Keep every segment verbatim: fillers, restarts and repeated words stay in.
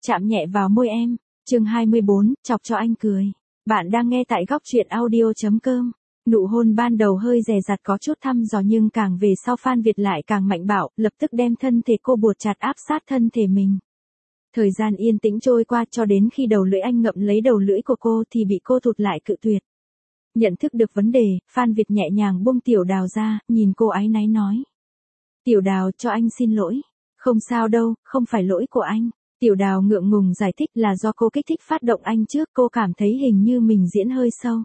chạm nhẹ vào môi em. Chương hai mươi bốn, chọc cho anh cười. Bạn đang nghe tại góc truyện audio chấm com. Nụ hôn ban đầu hơi dè dặt có chút thăm dò nhưng càng về sau Phan Việt lại càng mạnh bạo, lập tức đem thân thể cô buộc chặt áp sát thân thể mình. Thời gian yên tĩnh trôi qua cho đến khi đầu lưỡi anh ngậm lấy đầu lưỡi của cô thì bị cô thụt lại cự tuyệt. Nhận thức được vấn đề, Phan Việt nhẹ nhàng buông Tiểu Đào ra, nhìn cô áy náy nói. Tiểu Đào, cho anh xin lỗi. Không sao đâu, không phải lỗi của anh. Tiểu Đào ngượng ngùng giải thích là do cô kích thích phát động anh trước, cô cảm thấy hình như mình diễn hơi sâu.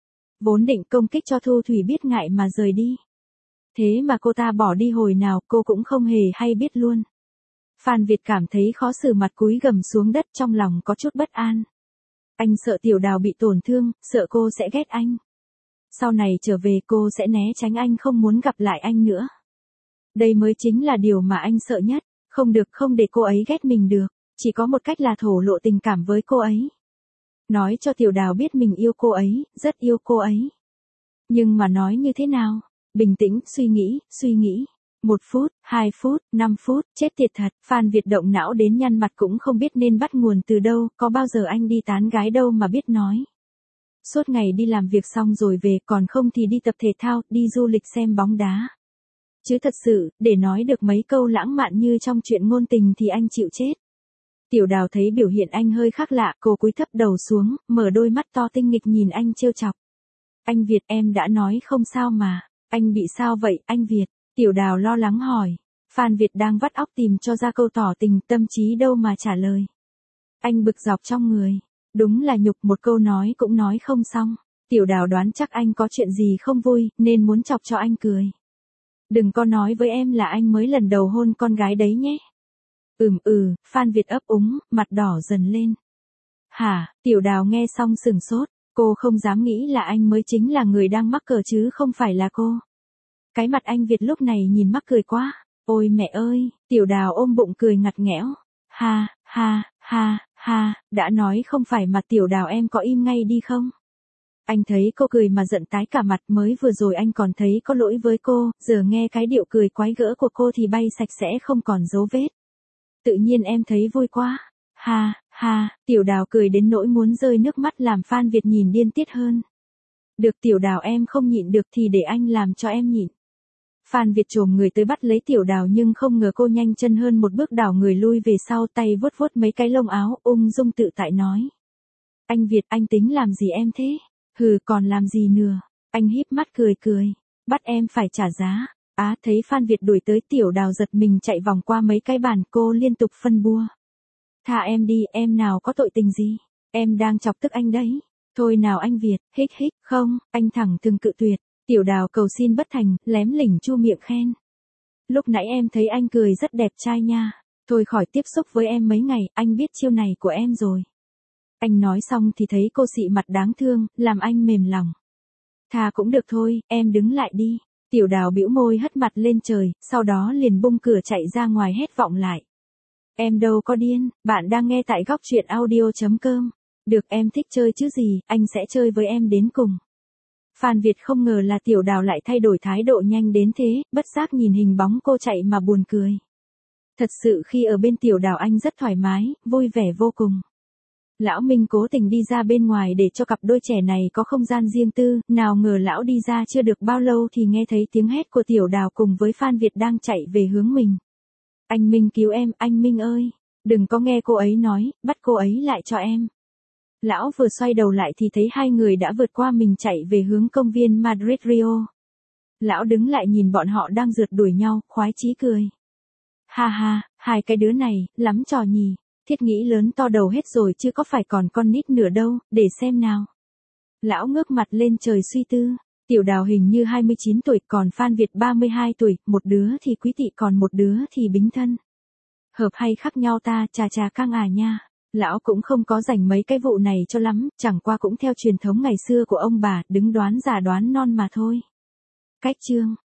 Vốn định công kích cho Thu Thủy biết ngại mà rời đi. Thế mà cô ta bỏ đi hồi nào cô cũng không hề hay biết luôn. Phan Việt cảm thấy khó xử, mặt cúi gằm xuống đất, trong lòng có chút bất an. Anh sợ Tiểu Đào bị tổn thương, sợ cô sẽ ghét anh. Sau này trở về cô sẽ né tránh anh, không muốn gặp lại anh nữa. Đây mới chính là điều mà anh sợ nhất. Không được, không để cô ấy ghét mình được. Chỉ có một cách là thổ lộ tình cảm với cô ấy. Nói cho Tiểu Đào biết mình yêu cô ấy, rất yêu cô ấy. Nhưng mà nói như thế nào? Bình tĩnh, suy nghĩ, suy nghĩ. Một phút, hai phút, năm phút, chết tiệt thật. Phan Việt động não đến nhăn mặt cũng không biết nên bắt nguồn từ đâu, có bao giờ anh đi tán gái đâu mà biết nói. Suốt ngày đi làm việc xong rồi về, còn không thì đi tập thể thao, đi du lịch xem bóng đá. Chứ thật sự, để nói được mấy câu lãng mạn như trong chuyện ngôn tình thì anh chịu chết. Tiểu Đào thấy biểu hiện anh hơi khác lạ, cô cúi thấp đầu xuống, mở đôi mắt to tinh nghịch nhìn anh trêu chọc. Anh Việt, em đã nói không sao mà. Anh bị sao vậy, anh Việt? Tiểu Đào lo lắng hỏi. Phan Việt đang vắt óc tìm cho ra câu tỏ tình, tâm trí đâu mà trả lời. Anh bực dọc trong người. Đúng là nhục, một câu nói cũng nói không xong. Tiểu Đào đoán chắc anh có chuyện gì không vui, nên muốn chọc cho anh cười. Đừng có nói với em là anh mới lần đầu hôn con gái đấy nhé. Ừm ừ, Phan Việt ấp úng, mặt đỏ dần lên. Hả? Tiểu Đào nghe xong sửng sốt, cô không dám nghĩ là anh mới chính là người đang mắc cờ chứ không phải là cô. Cái mặt anh Việt lúc này nhìn mắc cười quá. Ôi mẹ ơi, Tiểu Đào ôm bụng cười ngặt nghẽo. Ha, ha, ha, ha, đã nói không phải mà Tiểu Đào em có im ngay đi không? Anh thấy cô cười mà giận tái cả mặt, mới vừa rồi anh còn thấy có lỗi với cô, giờ nghe cái điệu cười quái gỡ của cô thì bay sạch sẽ không còn dấu vết. Tự nhiên em thấy vui quá. Ha, ha, Tiểu Đào cười đến nỗi muốn rơi nước mắt làm Phan Việt nhìn điên tiết hơn. Được Tiểu Đào, em không nhịn được thì để anh làm cho em nhịn. Phan Việt chồm người tới bắt lấy Tiểu Đào nhưng không ngờ cô nhanh chân hơn một bước, đảo người lui về sau, tay vuốt vuốt mấy cái lông áo, ung dung tự tại nói. Anh Việt, anh tính làm gì em thế? Hừ, còn làm gì nữa? Anh híp mắt cười cười. Bắt em phải trả giá. Á, thấy Phan Việt đuổi tới, Tiểu Đào giật mình chạy vòng qua mấy cái bàn, cô liên tục phân bua. Tha em đi, em nào có tội tình gì. Em đang chọc tức anh đấy. Thôi nào anh Việt, hích hích, không, anh thẳng thừng cự tuyệt. Tiểu Đào cầu xin bất thành, lém lỉnh chu miệng khen. Lúc nãy em thấy anh cười rất đẹp trai nha. Thôi khỏi tiếp xúc với em mấy ngày, anh biết chiêu này của em rồi. Anh nói xong thì thấy cô xị mặt đáng thương, làm anh mềm lòng. Thà cũng được thôi, em đứng lại đi. Tiểu Đào bĩu môi hất mặt lên trời, sau đó liền bung cửa chạy ra ngoài hét vọng lại. Em đâu có điên, bạn đang nghe tại góc truyện audio chấm com. Được, em thích chơi chứ gì, anh sẽ chơi với em đến cùng. Phan Việt không ngờ là Tiểu Đào lại thay đổi thái độ nhanh đến thế, bất giác nhìn hình bóng cô chạy mà buồn cười. Thật sự khi ở bên Tiểu Đào anh rất thoải mái, vui vẻ vô cùng. Lão Minh cố tình đi ra bên ngoài để cho cặp đôi trẻ này có không gian riêng tư, nào ngờ lão đi ra chưa được bao lâu thì nghe thấy tiếng hét của Tiểu Đào cùng với Phan Việt đang chạy về hướng mình. Anh Minh cứu em, anh Minh ơi, đừng có nghe cô ấy nói, bắt cô ấy lại cho em. Lão vừa xoay đầu lại thì thấy hai người đã vượt qua mình chạy về hướng công viên Madrid Rio. Lão đứng lại nhìn bọn họ đang rượt đuổi nhau, khoái chí cười. Ha ha, hai cái đứa này, lắm trò nhỉ. Thiết nghĩ lớn to đầu hết rồi chứ có phải còn con nít nữa đâu, để xem nào. Lão ngước mặt lên trời suy tư. Tiểu Đào hình như hai mươi chín tuổi, còn Phan Việt ba mươi hai tuổi, một đứa thì quý tị còn một đứa thì bính thân. Hợp hay khác nhau ta, chà chà căng à nha. Lão cũng không có rảnh mấy cái vụ này cho lắm, chẳng qua cũng theo truyền thống ngày xưa của ông bà, đứng đoán già đoán non mà thôi. Cách chương